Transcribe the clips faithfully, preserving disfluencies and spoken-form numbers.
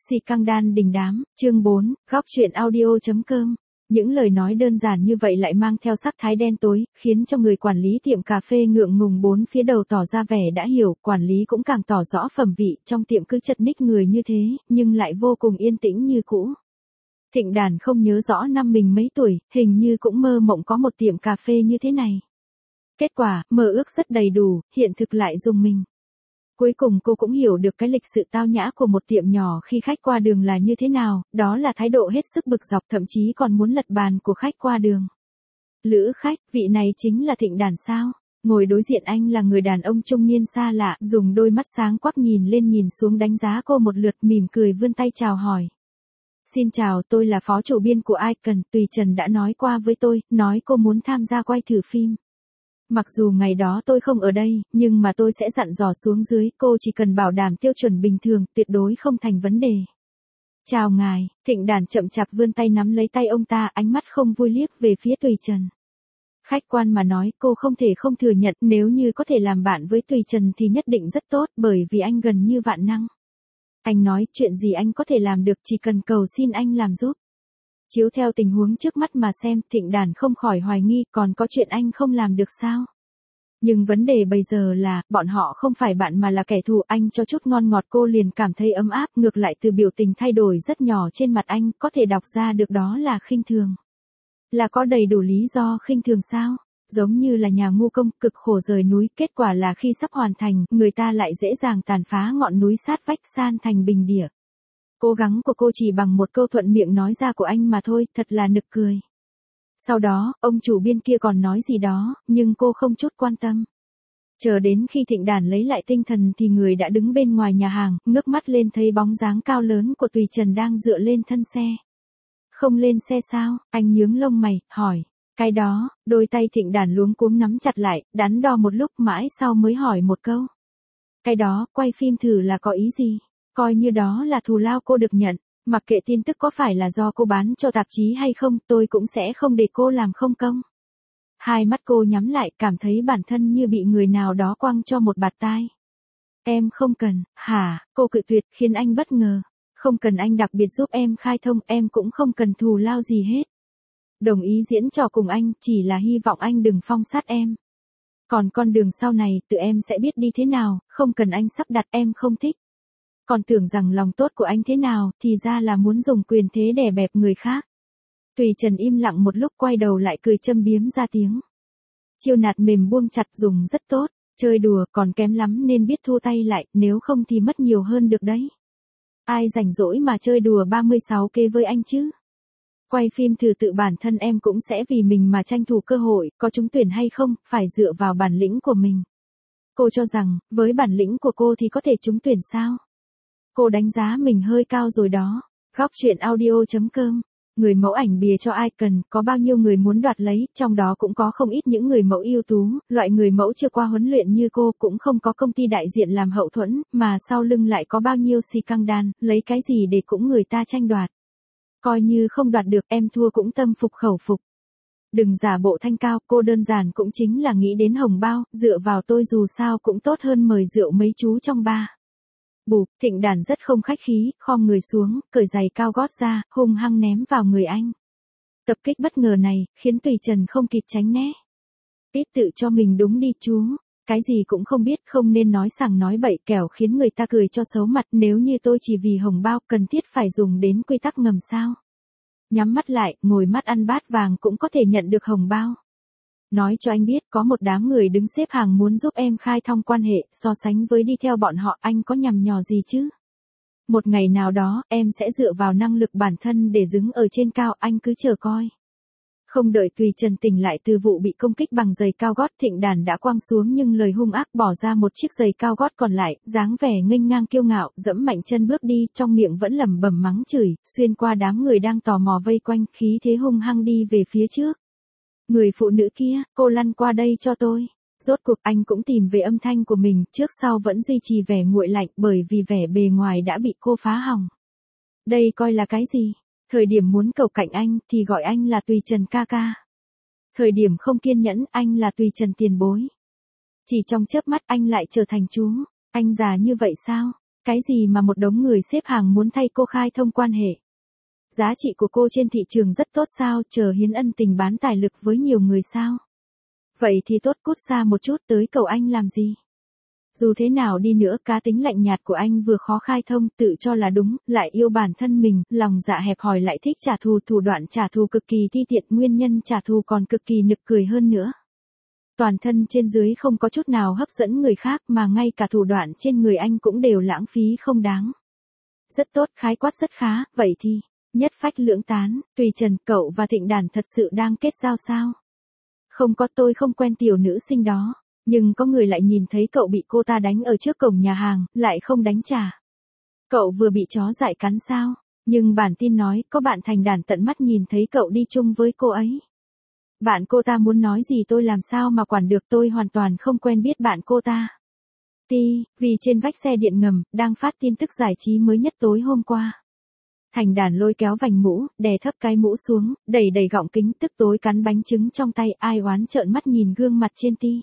Xì căng đan đình đám, chương bốn, góc truyện audio.com. Những lời nói đơn giản như vậy lại mang theo sắc thái đen tối, khiến cho người quản lý tiệm cà phê ngượng ngùng bốn phía đầu tỏ ra vẻ đã hiểu, quản lý cũng càng tỏ rõ phẩm vị, trong tiệm cứ chật ních người như thế, nhưng lại vô cùng yên tĩnh như cũ. Thịnh Đàn không nhớ rõ năm mình mấy tuổi, hình như cũng mơ mộng có một tiệm cà phê như thế này. Kết quả, mơ ước rất đầy đủ, hiện thực lại rùng mình. Cuối cùng cô cũng hiểu được cái lịch sự tao nhã của một tiệm nhỏ khi khách qua đường là như thế nào, đó là thái độ hết sức bực dọc, thậm chí còn muốn lật bàn của khách qua đường. Lữ khách, vị này chính là Thịnh Đàn sao? Ngồi đối diện anh là người đàn ông trung niên xa lạ, dùng đôi mắt sáng quắc nhìn lên nhìn xuống đánh giá cô một lượt, mỉm cười vươn tay chào hỏi. Xin chào, tôi là phó chủ biên của Icon, Tùy Trần đã nói qua với tôi, nói cô muốn tham gia quay thử phim. Mặc dù ngày đó tôi không ở đây, nhưng mà tôi sẽ dặn dò xuống dưới, cô chỉ cần bảo đảm tiêu chuẩn bình thường, tuyệt đối không thành vấn đề. Chào ngài, Thịnh Đàn chậm chạp vươn tay nắm lấy tay ông ta, ánh mắt không vui liếc về phía Tùy Trần. Khách quan mà nói, cô không thể không thừa nhận, nếu như có thể làm bạn với Tùy Trần thì nhất định rất tốt, bởi vì anh gần như vạn năng. Anh nói, chuyện gì anh có thể làm được, chỉ cần cầu xin anh làm giúp. Chiếu theo tình huống trước mắt mà xem, Thịnh Đàn không khỏi hoài nghi, còn có chuyện anh không làm được sao? Nhưng vấn đề bây giờ là, bọn họ không phải bạn mà là kẻ thù, anh cho chút ngon ngọt cô liền cảm thấy ấm áp, ngược lại từ biểu tình thay đổi rất nhỏ trên mặt anh, có thể đọc ra được đó là khinh thường. Là có đầy đủ lý do khinh thường sao? Giống như là nhà ngu công, cực khổ rời núi, kết quả là khi sắp hoàn thành, người ta lại dễ dàng tàn phá ngọn núi sát vách san thành bình địa. Cố gắng của cô chỉ bằng một câu thuận miệng nói ra của anh mà thôi, thật là nực cười. Sau đó, ông chủ biên kia còn nói gì đó, nhưng cô không chút quan tâm. Chờ đến khi Thịnh Đàn lấy lại tinh thần thì người đã đứng bên ngoài nhà hàng, ngước mắt lên thấy bóng dáng cao lớn của Tùy Trần đang dựa lên thân xe. Không lên xe sao? Anh nhướng lông mày, hỏi. Cái đó, đôi tay Thịnh Đàn luống cuống nắm chặt lại, đắn đo một lúc mãi sau mới hỏi một câu. Cái đó, quay phim thử là có ý gì? Coi như đó là thù lao cô được nhận, mặc kệ tin tức có phải là do cô bán cho tạp chí hay không, tôi cũng sẽ không để cô làm không công. Hai mắt cô nhắm lại, cảm thấy bản thân như bị người nào đó quăng cho một bạt tai. Em không cần, hả? Cô cự tuyệt, khiến anh bất ngờ. Không cần anh đặc biệt giúp em khai thông, em cũng không cần thù lao gì hết. Đồng ý diễn trò cùng anh, chỉ là hy vọng anh đừng phong sát em. Còn con đường sau này, tự em sẽ biết đi thế nào, không cần anh sắp đặt, em không thích. Còn tưởng rằng lòng tốt của anh thế nào, thì ra là muốn dùng quyền thế đè bẹp người khác. Tùy Trần im lặng một lúc quay đầu lại cười châm biếm ra tiếng. Chiêu nạt mềm buông chặt dùng rất tốt, chơi đùa còn kém lắm nên biết thu tay lại, nếu không thì mất nhiều hơn được đấy. Ai rảnh rỗi mà chơi đùa ba mươi sáu kê với anh chứ? Quay phim thử tự bản thân em cũng sẽ vì mình mà tranh thủ cơ hội, có trúng tuyển hay không, phải dựa vào bản lĩnh của mình. Cô cho rằng, với bản lĩnh của cô thì có thể trúng tuyển sao? Cô đánh giá mình hơi cao rồi đó. Góc truyện audio.com. Người mẫu ảnh bìa cho Icon, có bao nhiêu người muốn đoạt lấy, trong đó cũng có không ít những người mẫu ưu tú, loại người mẫu chưa qua huấn luyện như cô, cũng không có công ty đại diện làm hậu thuẫn, mà sau lưng lại có bao nhiêu xì căng đan, lấy cái gì để cũng người ta tranh đoạt. Coi như không đoạt được, em thua cũng tâm phục khẩu phục. Đừng giả bộ thanh cao, cô đơn giản cũng chính là nghĩ đến hồng bao, dựa vào tôi dù sao cũng tốt hơn mời rượu mấy chú trong ba. Bụp, Thịnh Đàn rất không khách khí, khom người xuống, cởi giày cao gót ra, hung hăng ném vào người anh. Tập kích bất ngờ này, khiến Tùy Trần không kịp tránh né. Ít tự cho mình đúng đi chú, cái gì cũng không biết, không nên nói sằng nói bậy, kẻo khiến người ta cười cho xấu mặt, nếu như tôi chỉ vì hồng bao, cần thiết phải dùng đến quy tắc ngầm sao. Nhắm mắt lại, ngồi mắt ăn bát vàng cũng có thể nhận được hồng bao. Nói cho anh biết, có một đám người đứng xếp hàng muốn giúp em khai thông quan hệ, so sánh với đi theo bọn họ, anh có nhằm nhò gì chứ? Một ngày nào đó, em sẽ dựa vào năng lực bản thân để đứng ở trên cao, anh cứ chờ coi. Không đợi Tùy Trần tỉnh lại từ vụ bị công kích bằng giày cao gót, Thịnh Đàn đã quăng xuống nhưng lời hung ác bỏ ra một chiếc giày cao gót còn lại, dáng vẻ nghênh ngang kiêu ngạo, dẫm mạnh chân bước đi, trong miệng vẫn lẩm bẩm mắng chửi, xuyên qua đám người đang tò mò vây quanh, khí thế hung hăng đi về phía trước. Người phụ nữ kia, cô lăn qua đây cho tôi. Rốt cuộc anh cũng tìm về âm thanh của mình, trước sau vẫn duy trì vẻ nguội lạnh bởi vì vẻ bề ngoài đã bị cô phá hỏng. Đây coi là cái gì? Thời điểm muốn cầu cạnh anh thì gọi anh là Tùy Trần ca ca. Thời điểm không kiên nhẫn anh là Tùy Trần tiền bối. Chỉ trong chớp mắt anh lại trở thành chú. Anh già như vậy sao? Cái gì mà một đống người xếp hàng muốn thay cô khai thông quan hệ? Giá trị của cô trên thị trường rất tốt sao, chờ hiến ân tình bán tài lực với nhiều người sao? Vậy thì tốt, cút xa một chút, tới cầu anh làm gì? Dù thế nào đi nữa, cá tính lạnh nhạt của anh vừa khó khai thông, tự cho là đúng, lại yêu bản thân mình, lòng dạ hẹp hòi lại thích trả thù, thủ đoạn trả thù cực kỳ ti tiện, nguyên nhân trả thù còn cực kỳ nực cười hơn nữa. Toàn thân trên dưới không có chút nào hấp dẫn người khác, mà ngay cả thủ đoạn trên người anh cũng đều lãng phí không đáng. Rất tốt, khái quát rất khá, vậy thì, nhất phách lưỡng tán, Tùy Trần, cậu và Thịnh Đản thật sự đang kết giao sao? Không có, tôi không quen tiểu nữ sinh đó. Nhưng có người lại nhìn thấy cậu bị cô ta đánh ở trước cổng nhà hàng, lại không đánh trả. Cậu vừa bị chó dại cắn sao? Nhưng bản tin nói, có bạn Thành Đản tận mắt nhìn thấy cậu đi chung với cô ấy. Bạn cô ta muốn nói gì tôi làm sao mà quản được, tôi hoàn toàn không quen biết bạn cô ta. Ti, vì trên vách xe điện ngầm, đang phát tin tức giải trí mới nhất tối hôm qua. Thành Đản lôi kéo vành mũ, đè thấp cái mũ xuống, đẩy đẩy gọng kính, tức tối cắn bánh trứng trong tay, ai oán trợn mắt nhìn gương mặt trên Ti.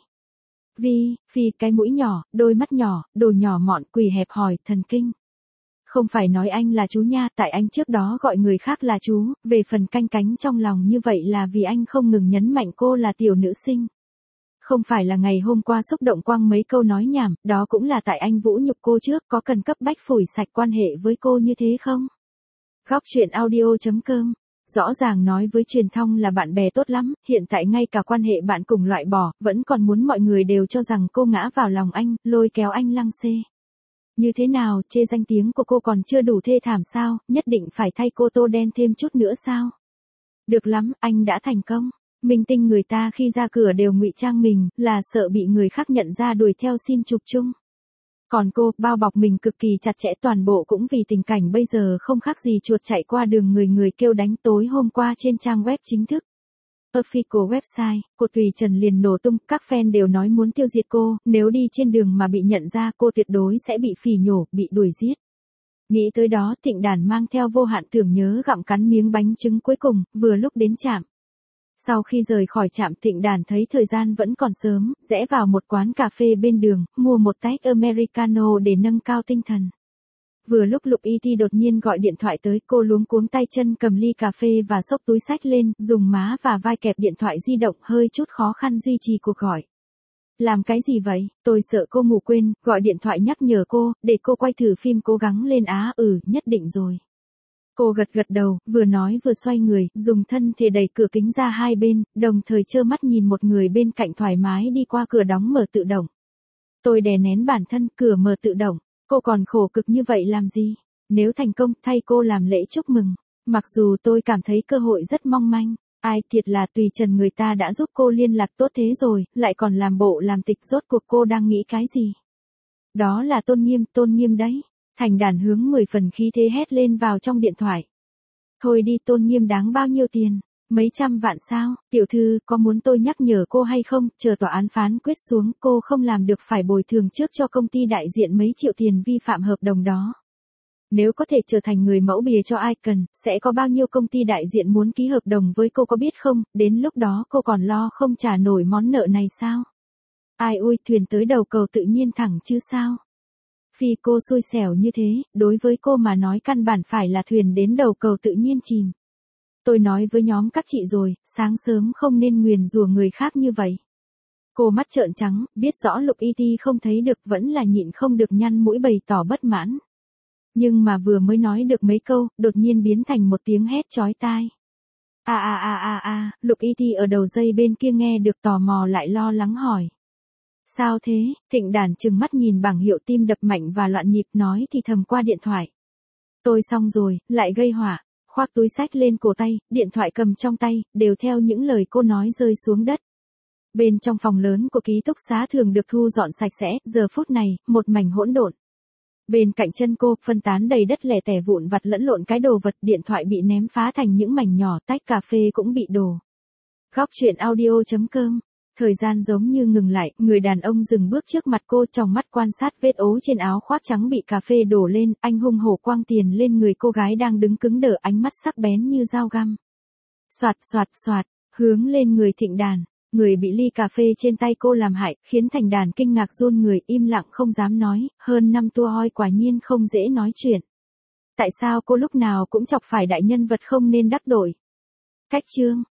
Vi, Phi, cái mũi nhỏ, đôi mắt nhỏ, đồ nhỏ mọn, quỷ hẹp hòi, thần kinh. Không phải nói anh là chú nha, tại anh trước đó gọi người khác là chú, về phần canh cánh trong lòng như vậy là vì anh không ngừng nhấn mạnh cô là tiểu nữ sinh. Không phải là ngày hôm qua xúc động quăng mấy câu nói nhảm, đó cũng là tại anh vũ nhục cô trước, có cần cấp bách phủi sạch quan hệ với cô như thế không? Góc chuyện audio chấm com. Rõ ràng nói với truyền thông là bạn bè tốt lắm, hiện tại ngay cả quan hệ bạn cùng loại bỏ, vẫn còn muốn mọi người đều cho rằng cô ngã vào lòng anh, lôi kéo anh lăng xê. Như thế nào, chê danh tiếng của cô còn chưa đủ thê thảm sao, nhất định phải thay cô tô đen thêm chút nữa sao? Được lắm, anh đã thành công. Minh tinh người ta khi ra cửa đều ngụy trang mình, là sợ bị người khác nhận ra đuổi theo xin chụp chung. Còn cô, bao bọc mình cực kỳ chặt chẽ, toàn bộ cũng vì tình cảnh bây giờ không khác gì chuột chạy qua đường người người kêu đánh. Tối hôm qua trên trang web chính thức official website, cô Tùy Trần liền nổ tung, các fan đều nói muốn tiêu diệt cô, nếu đi trên đường mà bị nhận ra cô tuyệt đối sẽ bị phỉ nhổ, bị đuổi giết. Nghĩ tới đó, Thịnh Đản mang theo vô hạn tưởng nhớ gặm cắn miếng bánh trứng cuối cùng, vừa lúc đến trạm. Sau khi rời khỏi trạm, Thịnh Đản thấy thời gian vẫn còn sớm, rẽ vào một quán cà phê bên đường, mua một tách Americano để nâng cao tinh thần. Vừa lúc Lục i tê đột nhiên gọi điện thoại tới, cô luống cuống tay chân cầm ly cà phê và xốc túi xách lên, dùng má và vai kẹp điện thoại di động, hơi chút khó khăn duy trì cuộc gọi. Làm cái gì vậy? Tôi sợ cô ngủ quên, gọi điện thoại nhắc nhở cô, để cô quay thử phim, cố gắng lên á. Ừ, nhất định rồi. Cô gật gật đầu, vừa nói vừa xoay người, dùng thân thể đẩy cửa kính ra hai bên, đồng thời trơ mắt nhìn một người bên cạnh thoải mái đi qua, cửa đóng mở tự động. Tôi đè nén bản thân, cửa mở tự động. Cô còn khổ cực như vậy làm gì? Nếu thành công, thay cô làm lễ chúc mừng. Mặc dù tôi cảm thấy cơ hội rất mong manh. Ai thiệt là Tùy Trần, người ta đã giúp cô liên lạc tốt thế rồi, lại còn làm bộ làm tịch, rốt cuộc cô đang nghĩ cái gì? Đó là tôn nghiêm, tôn nghiêm đấy. Thành Đản hướng mười phần khí thế hét lên vào trong điện thoại. Thôi đi, tôn nghiêm đáng bao nhiêu tiền? Mấy trăm vạn sao? Tiểu thư, có muốn tôi nhắc nhở cô hay không? Chờ tòa án phán quyết xuống, cô không làm được phải bồi thường trước cho công ty đại diện mấy triệu tiền vi phạm hợp đồng đó. Nếu có thể trở thành người mẫu bìa cho ai cần, sẽ có bao nhiêu công ty đại diện muốn ký hợp đồng với cô có biết không? Đến lúc đó cô còn lo không trả nổi món nợ này sao? Ai ui, thuyền tới đầu cầu tự nhiên thẳng chứ sao? Phi, cô xui xẻo như thế, đối với cô mà nói căn bản phải là thuyền đến đầu cầu tự nhiên chìm. Tôi nói với nhóm các chị rồi, sáng sớm không nên nguyền rủa người khác như vậy. Cô mắt trợn trắng, biết rõ Lục i tê không thấy được, vẫn là nhịn không được nhăn mũi bày tỏ bất mãn. Nhưng mà vừa mới nói được mấy câu, đột nhiên biến thành một tiếng hét chói tai. A a a a a, Lục i tê ở đầu dây bên kia nghe được tò mò lại lo lắng hỏi. Sao thế? Thịnh Đản trừng mắt nhìn bảng hiệu, tim đập mạnh và loạn nhịp, nói thì thầm qua điện thoại. Tôi xong rồi, lại gây họa. Khoác túi xách lên cổ tay, điện thoại cầm trong tay, đều theo những lời cô nói rơi xuống đất. Bên trong phòng lớn của ký túc xá thường được thu dọn sạch sẽ, giờ phút này, một mảnh hỗn độn. Bên cạnh chân cô, phân tán đầy đất lẻ tẻ vụn vặt lẫn lộn cái đồ vật, điện thoại bị ném phá thành những mảnh nhỏ, tách cà phê cũng bị đổ. Góc chuyện audio chấm com. Thời gian giống như ngừng lại, người đàn ông dừng bước trước mặt cô, trong mắt quan sát vết ố trên áo khoác trắng bị cà phê đổ lên, anh hung hổ quăng tiền lên người cô gái đang đứng cứng đờ, ánh mắt sắc bén như dao găm. Soạt soạt soạt, hướng lên người Thịnh Đản. Người bị ly cà phê trên tay cô làm hại, khiến thành đàn kinh ngạc run người, im lặng không dám nói, hơn năm tua hoi quả nhiên không dễ nói chuyện. Tại sao cô lúc nào cũng chọc phải đại nhân vật không nên đắc tội? Cách chương